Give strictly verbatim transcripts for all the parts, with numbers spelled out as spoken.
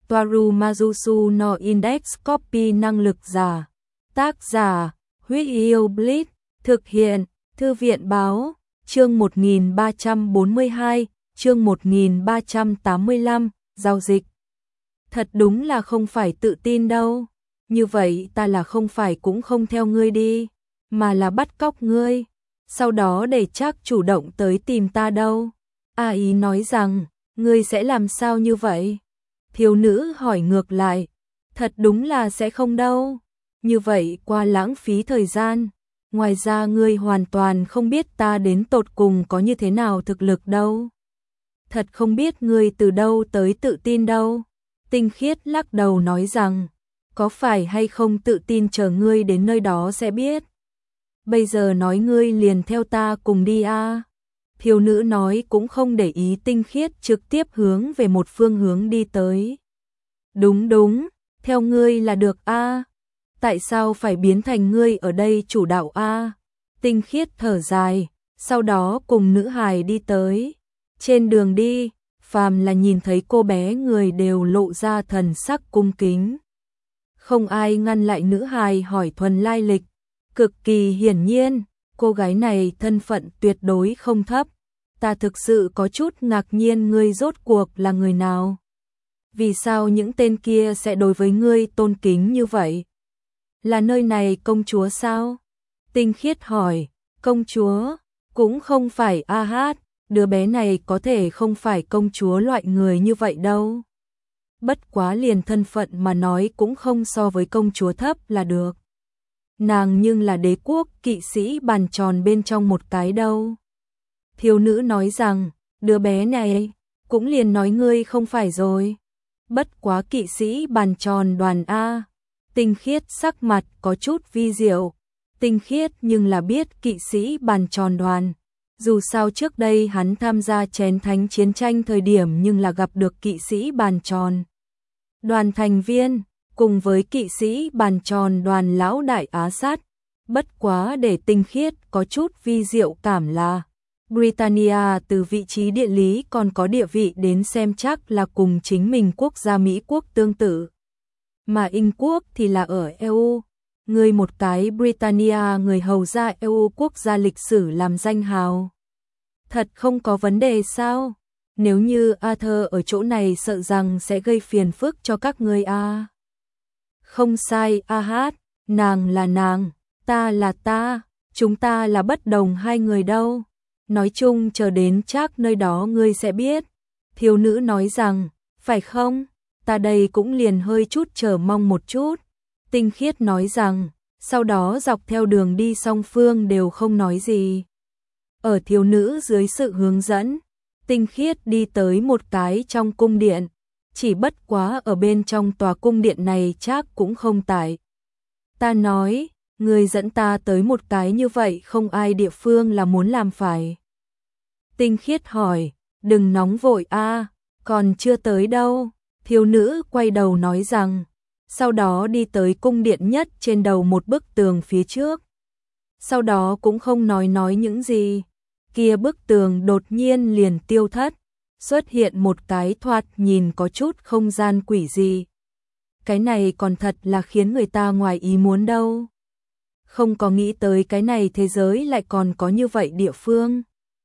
Toaru Majusu no Index Copy năng lực giả. Tác giả, Huyết Yêu Blitz, thực hiện, Thư viện báo, chương một nghìn ba trăm bốn mươi hai, chương một nghìn ba trăm tám mươi lăm, giao dịch. Thật đúng là không phải tự tin đâu, như vậy ta là không phải cũng không theo ngươi đi, mà là bắt cóc ngươi, sau đó để Trác chủ động tới tìm ta đâu. A Ý nói rằng, ngươi sẽ làm sao như vậy? Thiếu nữ hỏi ngược lại, thật đúng là sẽ không đâu, như vậy qua lãng phí thời gian, ngoài ra ngươi hoàn toàn không biết ta đến tột cùng có như thế nào thực lực đâu. Thật không biết ngươi từ đâu tới tự tin đâu. Tinh Khiết lắc đầu nói rằng, có phải hay không tự tin chờ ngươi đến nơi đó sẽ biết. Bây giờ nói ngươi liền theo ta cùng đi a. À. Thiếu nữ nói cũng không để ý Tinh Khiết trực tiếp hướng về một phương hướng đi tới. Đúng đúng, theo ngươi là được a. À. Tại sao phải biến thành ngươi ở đây chủ đạo a? À? Tinh Khiết thở dài, sau đó cùng nữ hài đi tới. Trên đường đi, phàm là nhìn thấy cô bé người đều lộ ra thần sắc cung kính. Không ai ngăn lại nữ hài hỏi thuần lai lịch. Cực kỳ hiển nhiên, cô gái này thân phận tuyệt đối không thấp. Ta thực sự có chút ngạc nhiên ngươi rốt cuộc là người nào. Vì sao những tên kia sẽ đối với ngươi tôn kính như vậy? Là nơi này công chúa sao? Tinh Khiết hỏi, công chúa, cũng không phải a hát, đứa bé này có thể không phải công chúa loại người như vậy đâu. Bất quá liền thân phận mà nói cũng không so với công chúa thấp là được. Nàng nhưng là đế quốc kỵ sĩ bàn tròn bên trong một cái đâu. Thiếu nữ nói rằng, đứa bé này, cũng liền nói ngươi không phải rồi. Bất quá kỵ sĩ bàn tròn đoàn A. Tinh Khiết sắc mặt có chút vi diệu. Tinh Khiết nhưng là biết kỵ sĩ bàn tròn đoàn. Dù sao trước đây hắn tham gia chén thánh chiến tranh thời điểm nhưng là gặp được kỵ sĩ bàn tròn. Đoàn thành viên, cùng với kỵ sĩ bàn tròn đoàn lão đại Á Sát. Bất quá để Tinh Khiết có chút vi diệu cảm là Britannia từ vị trí địa lý còn có địa vị đến xem chắc là cùng chính mình quốc gia Mỹ quốc tương tự. Mà Anh quốc thì là ở e u. Người một cái Britannia người hầu ra e u quốc gia lịch sử làm danh hào. Thật không có vấn đề sao? Nếu như Arthur ở chỗ này sợ rằng sẽ gây phiền phức cho các ngươi a. À. Không sai a hát, nàng là nàng, ta là ta, chúng ta là bất đồng hai người đâu. Nói chung chờ đến Trác nơi đó ngươi sẽ biết. Thiếu nữ nói rằng, phải không? Ta đây cũng liền hơi chút chờ mong một chút. Tinh Khiết nói rằng, sau đó dọc theo đường đi song phương đều không nói gì. Ở thiếu nữ dưới sự hướng dẫn, Tinh Khiết đi tới một cái trong cung điện. Chỉ bất quá ở bên trong tòa cung điện này Trác cũng không tại. Ta nói, người dẫn ta tới một cái như vậy không ai địa phương là muốn làm phải. Tinh Khiết hỏi, đừng nóng vội a, còn chưa tới đâu. Thiếu nữ quay đầu nói rằng, sau đó đi tới cung điện nhất trên đầu một bức tường phía trước. Sau đó cũng không nói nói những gì. Kia bức tường đột nhiên liền tiêu thất, xuất hiện một cái thoạt nhìn có chút không gian quỷ dị. Cái này còn thật là khiến người ta ngoài ý muốn đâu. Không có nghĩ tới cái này thế giới lại còn có như vậy địa phương.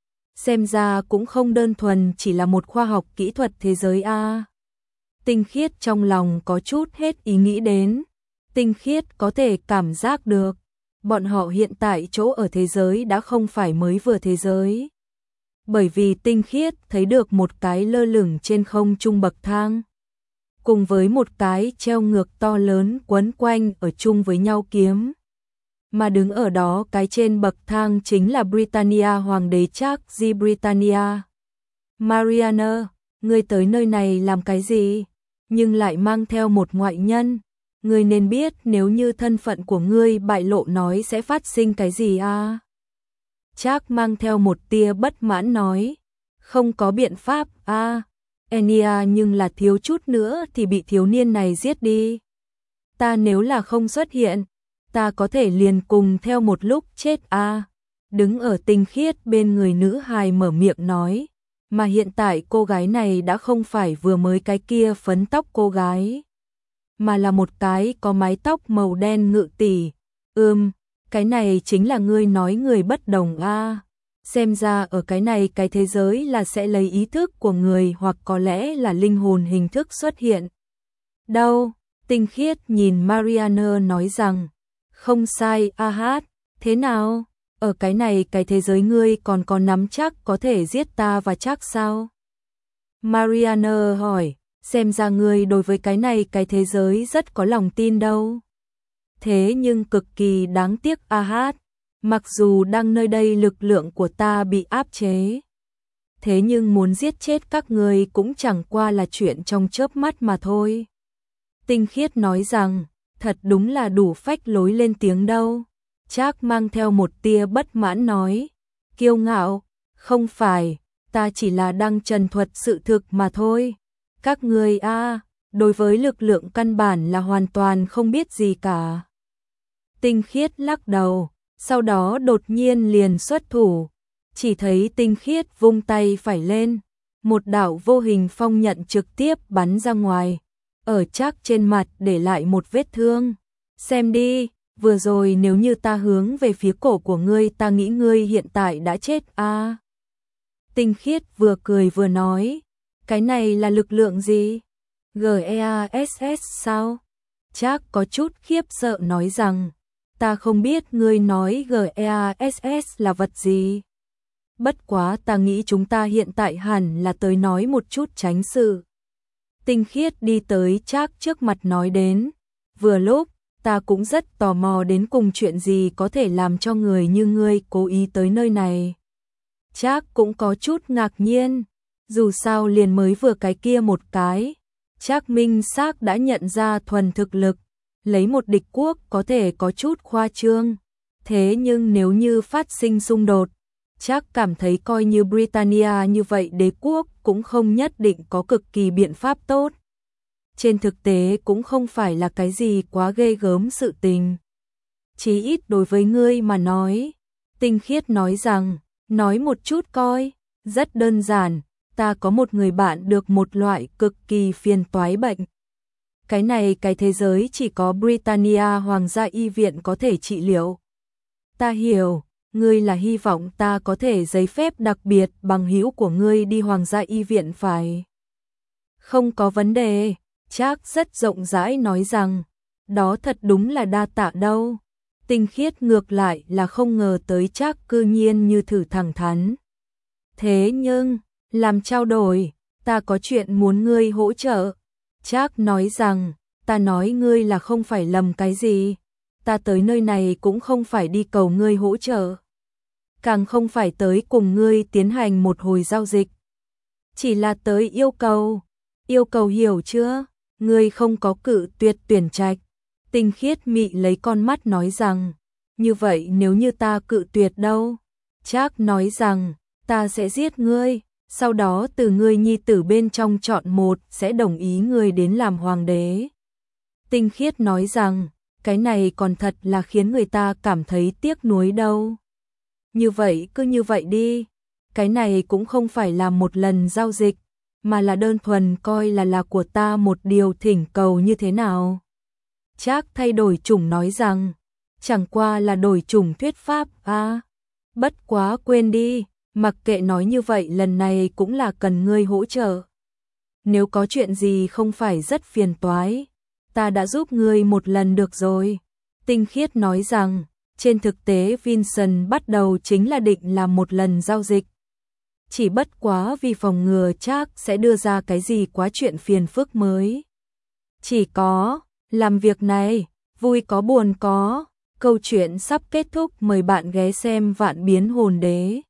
Xem ra cũng không đơn thuần chỉ là một khoa học kỹ thuật thế giới a. Tinh Khiết trong lòng có chút hết ý nghĩ đến. Tinh Khiết có thể cảm giác được, bọn họ hiện tại chỗ ở thế giới đã không phải mới vừa thế giới. Bởi vì Tinh Khiết thấy được một cái lơ lửng trên không trung bậc thang, cùng với một cái treo ngược to lớn quấn quanh ở chung với nhau kiếm. Mà đứng ở đó cái trên bậc thang chính là Britannia hoàng đế Trác di Britannia. Mariana, ngươi tới nơi này làm cái gì? Nhưng lại mang theo một ngoại nhân. Ngươi nên biết nếu như thân phận của ngươi bại lộ nói sẽ phát sinh cái gì à? Trác mang theo một tia bất mãn nói. Không có biện pháp à? Enya nhưng là thiếu chút nữa thì bị thiếu niên này giết đi. Ta nếu là không xuất hiện, ta có thể liền cùng theo một lúc chết à? Đứng ở Tinh Khiết bên người nữ hài mở miệng nói. Mà hiện tại cô gái này đã không phải vừa mới cái kia phấn tóc cô gái, mà là một cái có mái tóc màu đen ngự tỷ. Ừm, cái này chính là ngươi nói người bất đồng a. À. Xem ra ở cái này cái thế giới là sẽ lấy ý thức của người hoặc có lẽ là linh hồn hình thức xuất hiện. Đâu, Tinh Khiết nhìn Mariana nói rằng, không sai a hát, thế nào? Ở cái này cái thế giới ngươi còn có nắm chắc có thể giết ta và chắc sao? Mariana hỏi, xem ra ngươi đối với cái này cái thế giới rất có lòng tin đâu. Thế nhưng cực kỳ đáng tiếc a hát, mặc dù đang nơi đây lực lượng của ta bị áp chế. Thế nhưng muốn giết chết các ngươi cũng chẳng qua là chuyện trong chớp mắt mà thôi. Tinh Khiết nói rằng, thật đúng là đủ phách lối lên tiếng đâu. Trác mang theo một tia bất mãn nói, kiêu ngạo, không phải, ta chỉ là đang trần thuật sự thực mà thôi. Các ngươi a, đối với lực lượng căn bản là hoàn toàn không biết gì cả. Tinh Khiết lắc đầu, sau đó đột nhiên liền xuất thủ, chỉ thấy Tinh Khiết vung tay phải lên, một đạo vô hình phong nhận trực tiếp bắn ra ngoài, ở Trác trên mặt để lại một vết thương. Xem đi, vừa rồi nếu như ta hướng về phía cổ của ngươi, ta nghĩ ngươi hiện tại đã chết a. À. Tinh Khiết vừa cười vừa nói, cái này là lực lượng gì? giê e a ét ét sao? Trác có chút khiếp sợ nói rằng, ta không biết ngươi nói giê e a ét ét là vật gì. Bất quá ta nghĩ chúng ta hiện tại hẳn là tới nói một chút tránh sự. Tinh Khiết đi tới Trác trước mặt nói đến, vừa lúc, ta cũng rất tò mò đến cùng chuyện gì có thể làm cho người như ngươi cố ý tới nơi này. Trác cũng có chút ngạc nhiên, dù sao liền mới vừa cái kia một cái, Trác minh xác đã nhận ra thuần thực lực, lấy một địch quốc có thể có chút khoa trương. Thế nhưng nếu như phát sinh xung đột, Trác cảm thấy coi như Britannia như vậy đế quốc cũng không nhất định có cực kỳ biện pháp tốt. Trên thực tế cũng không phải là cái gì quá ghê gớm sự tình. Chí ít đối với ngươi mà nói, Tinh Khiết nói rằng, nói một chút coi, rất đơn giản, ta có một người bạn được một loại cực kỳ phiền toái bệnh. Cái này cái thế giới chỉ có Britannia Hoàng gia y viện có thể trị liệu. Ta hiểu, ngươi là hy vọng ta có thể giấy phép đặc biệt bằng hữu của ngươi đi Hoàng gia y viện phải. Không có vấn đề, Trác rất rộng rãi nói rằng, đó thật đúng là đa tạ đâu. Tinh Khiết ngược lại là không ngờ tới Trác cư nhiên như thử thẳng thắn. Thế nhưng, làm trao đổi, ta có chuyện muốn ngươi hỗ trợ. Trác nói rằng, ta nói ngươi là không phải lầm cái gì. Ta tới nơi này cũng không phải đi cầu ngươi hỗ trợ. Càng không phải tới cùng ngươi tiến hành một hồi giao dịch. Chỉ là tới yêu cầu. Yêu cầu hiểu chưa? Ngươi không có cự tuyệt tuyển trạch. Tinh Khiết mị lấy con mắt nói rằng, như vậy nếu như ta cự tuyệt đâu? Trác nói rằng, ta sẽ giết ngươi, sau đó từ ngươi nhi tử bên trong chọn một sẽ đồng ý ngươi đến làm hoàng đế. Tinh Khiết nói rằng, cái này còn thật là khiến người ta cảm thấy tiếc nuối đâu. Như vậy cứ như vậy đi, cái này cũng không phải là một lần giao dịch, mà là đơn thuần coi là là của ta một điều thỉnh cầu như thế nào. Trác thay đổi chủng nói rằng, chẳng qua là đổi chủng thuyết pháp à. Bất quá quên đi, mặc kệ nói như vậy lần này cũng là cần ngươi hỗ trợ. Nếu có chuyện gì không phải rất phiền toái, ta đã giúp ngươi một lần được rồi. Tinh Khiết nói rằng, trên thực tế Vincent bắt đầu chính là định làm một lần giao dịch. Chỉ bất quá vì phòng ngừa Trác sẽ đưa ra cái gì quá chuyện phiền phức mới. Chỉ có, làm việc này, vui có buồn có, câu chuyện sắp kết thúc, mời bạn ghé xem Vạn Biến Hồn Đế.